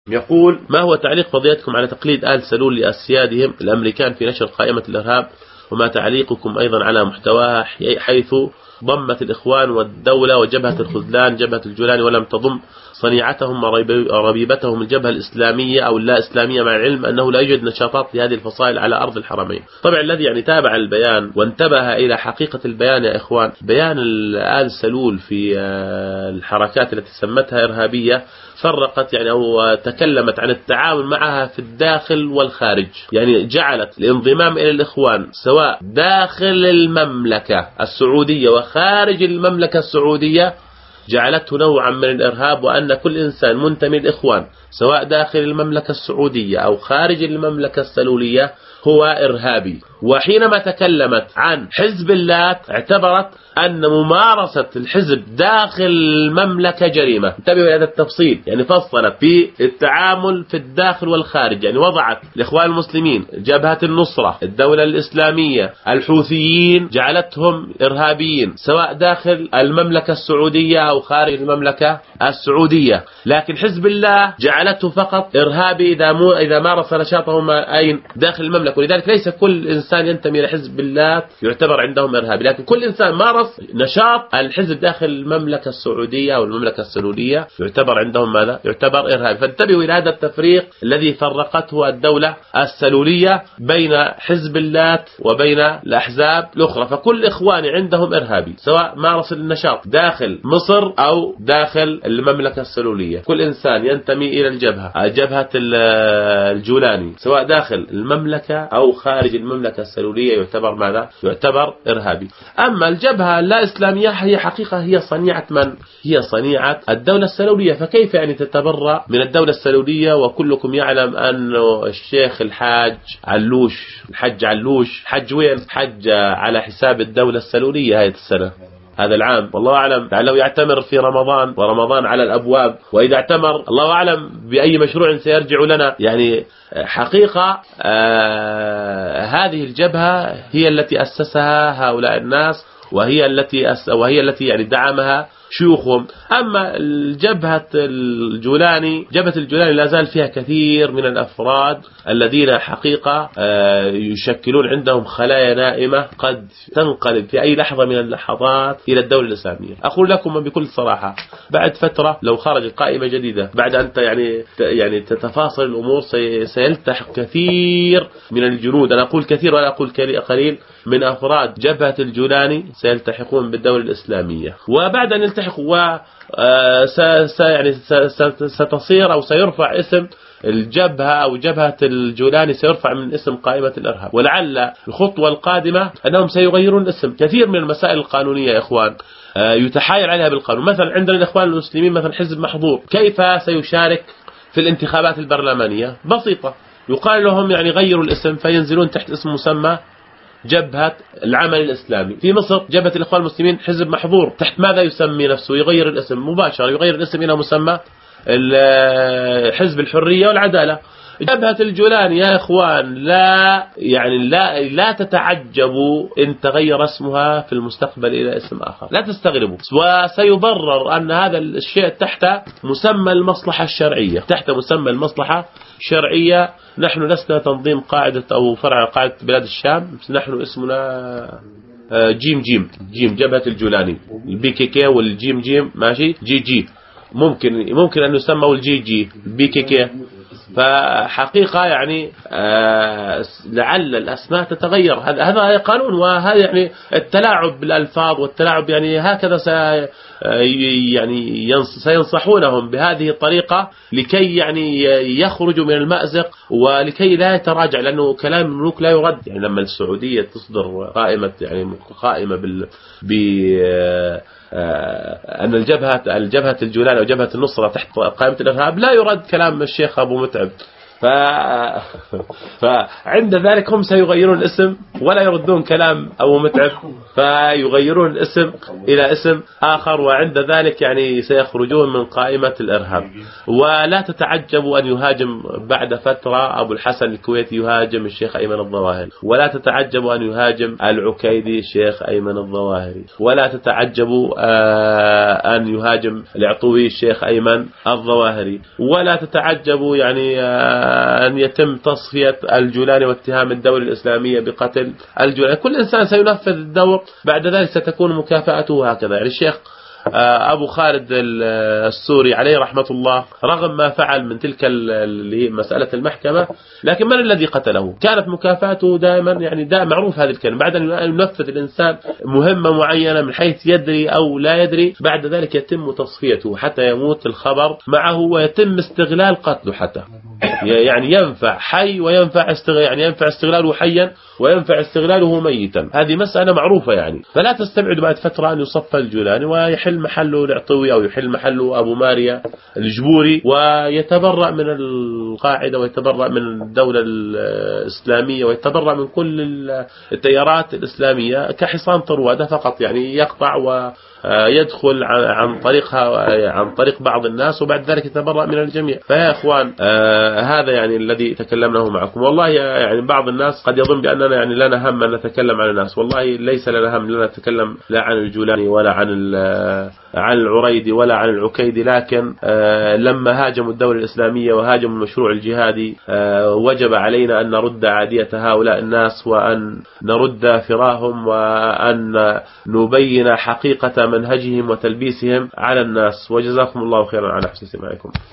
يقول: ما هو تعليق فضيلتكم على تقليد آل سلول لأسيادهم الأمريكان في نشر قائمة الإرهاب، وما تعليقكم أيضا على محتواها حيث ضمت الإخوان والدولة وجبهة الخذلان جبهة الجولاني ولم تضم صنيعتهم وربيبتهم الجبهة الإسلامية أو اللا إسلامية، مع العلم أنه لا يوجد نشاطات لهذه الفصائل على أرض الحرمين. طبعا الذي يعني تابع البيان وانتبه إلى حقيقة البيان يا إخوان، بيان آل سلول في الحركات التي سمتها إرهابية فرقت يعني أو تكلمت عن التعامل معها في الداخل والخارج، يعني جعلت الانضمام إلى الإخوان سواء داخل المملكة السعودية وخارج المملكة السعودية جعلته نوعا من الإرهاب، وأن كل إنسان منتمي للإخوان سواء داخل المملكة السعودية أو خارج المملكة السلولية هو إرهابي. وحينما تكلمت عن حزب الله اعتبرت أن ممارسة الحزب داخل المملكة جريمة. انتبهوا إلى هذا التفصيل، يعني فصلت في التعامل في الداخل والخارج، يعني وضعت الإخوان المسلمين، جبهة النصرة، الدولة الإسلامية، الحوثيين، جعلتهم إرهابيين سواء داخل المملكة السعودية أو خارج المملكة السعودية. لكن حزب الله جعلته فقط إرهابي إذا مارس نشاطه أين داخل المملكة. ولذلك ليس كل إنسان ينتمي إلى حزب الله يعتبر عندهم إرهابي، لكن كل إنسان مارس نشاط الحزب داخل المملكة السعودية أو المملكة السلولية يعتبر عندهم ماذا؟ يعتبر إرهابي. فانتبهوا إلى هذا التفريق الذي فرقته الدولة السلولية بين حزب الله وبين الأحزاب الأخرى. فكل إخواني عندهم إرهابي سواء مارس النشاط داخل مصر أو داخل المملكة السلولية. كل إنسان ينتمي إلى جبهة الجولاني سواء داخل المملكة أو خارج المملكة السلولية يعتبر ماذا؟ يعتبر إرهابي. أما الجبهة اللا إسلامية هي حقيقة هي صنيعة من؟ هي صنيعة الدولة السلولية. فكيف يعني تتبرأ من الدولة السلولية وكلكم يعلم أن الشيخ الحاج علوش حج وين؟ حج على حساب الدولة السلولية هذه السنة هذا العام، والله أعلم لعله يعتمر في رمضان ورمضان على الأبواب، وإذا اعتمر الله أعلم بأي مشروع سيرجع لنا. يعني حقيقة هذه الجبهة هي التي أسسها هؤلاء الناس، وهي التي يعني دعمها شيوخهم. أما جبهة الجولاني لا زال فيها كثير من الأفراد الذين حقيقة يشكلون عندهم خلايا نائمة قد تنقلب في أي لحظة من اللحظات إلى الدولة الإسلامية. أقول لكم بكل صراحة بعد فترة لو خرجت قائمة جديدة بعد أن يعني تتفاصل الأمور سيلتحق كثير من الجنود، أنا أقول كثير ولا أقول قليل، من أفراد جبهة الجولاني سيلتحقون بالدولة الإسلامية. وبعد أن يلتحقوا ستصير أو سيرفع اسم الجبهة أو جبهة الجولاني سيرفع من اسم قائمة الإرهاب. ولعل الخطوة القادمة أنهم سيغيرون الاسم. كثير من المسائل القانونية يا إخوان يتحايل عليها بالقانون. مثلا عندنا الإخوان المسلمين مثلا حزب محظور، كيف سيشارك في الانتخابات البرلمانية؟ بسيطة، يقال لهم يعني غيروا الاسم فينزلون تحت اسم مسمى جبهة العمل الإسلامي. في مصر جبهة الإخوان المسلمين حزب محظور، تحت ماذا يسمي نفسه؟ يغير الاسم مباشرة، يغير الاسم إلى مسمى حزب الحرية والعدالة. جبهة الجولاني يا إخوان لا تتعجبوا إن تغير اسمها في المستقبل إلى اسم آخر، لا تستغربوا. وسيبرر أن هذا الشيء تحت مسمى المصلحة الشرعية، تحت مسمى المصلحة الشرعية. نحن لسنا تنظيم قاعدة أو فرع قاعدة بلاد الشام، نحن اسمنا جيم جبهة الجولاني، البي كي كي والجيم ماشي جي ممكن أن يسمى الجي البي كي كي. فحقيقة يعني لعل الأسماء تتغير، هذا قانون، وهذا يعني التلاعب بالألفاظ والتلاعب يعني هكذا سينصحونهم بهذه الطريقة لكي يعني يخرجوا من المأزق ولكي لا يتراجع، لأنه كلام الملوك لا يرد. يعني لما السعودية تصدر قائمة أن الجبهة الجولاني أو جبهة النصرة تحت قائمة الإرهاب لا يرد كلام الشيخ أبو متعب. فعند ذلك هم سيغيرون الاسم ولا يردون كلام أبو متعب، فيغيرون الاسم إلى اسم آخر، وعند ذلك يعني سيخرجون من قائمة الإرهاب. ولا تتعجبوا أن يهاجم بعد فترة أبو الحسن الكويتي يهاجم الشيخ أيمن الظواهري، ولا تتعجبوا أن يهاجم العكيدي الشيخ أيمن الظواهري، ولا تتعجبوا أن يهاجم العطوي الشيخ أيمن الظواهري، ولا تتعجبوا يعني أن يتم تصفية الجولاني واتهام الدولة الإسلامية بقتل الجولاني. كل إنسان سينفذ الدور، بعد ذلك ستكون مكافأته هكذا. يعني الشيخ أبو خالد السوري عليه رحمة الله رغم ما فعل من تلك اللي هي مسألة المحكمة، لكن من الذي قتله؟ كانت مكافاته دائما يعني معروف هذه الكلمة، بعد أن ينفذ الإنسان مهمة معينة من حيث يدري أو لا يدري، بعد ذلك يتم تصفيته حتى يموت الخبر معه ويتم استغلال قتله، حتى يعني ينفع حي وينفع يعني ينفع استغلاله حيا وينفع استغلاله ميتا. هذه مسألة معروفة يعني. فلا تستبعد بعد فترة أن يصفى الجولاني ويحل محله العطوي أو يحل محله أبو ماريا الجبوري ويتبرأ من القاعدة ويتبرأ من الدولة الإسلامية ويتبرأ من كل التيارات الإسلامية كحصان طروادة فقط، يعني يقطع ويدخل عن طريقها عن طريق بعض الناس وبعد ذلك يتبرأ من الجميع. فيا إخوان هذا يعني الذي تكلمناه معكم. والله يعني بعض الناس قد يظن بأننا يعني لنا هم أن نتكلم عن الناس، والله ليس لنا هم، لا نتكلم لا عن الجولاني ولا عن العريدي ولا عن العكيدي، لكن لما هاجموا الدولة الإسلامية وهاجموا المشروع الجهادي وجب علينا أن نرد عادية هؤلاء الناس وأن نرد فراهم وأن نبين حقيقة منهجهم وتلبيسهم على الناس. وجزاكم الله خيرا على حسن سماعكم.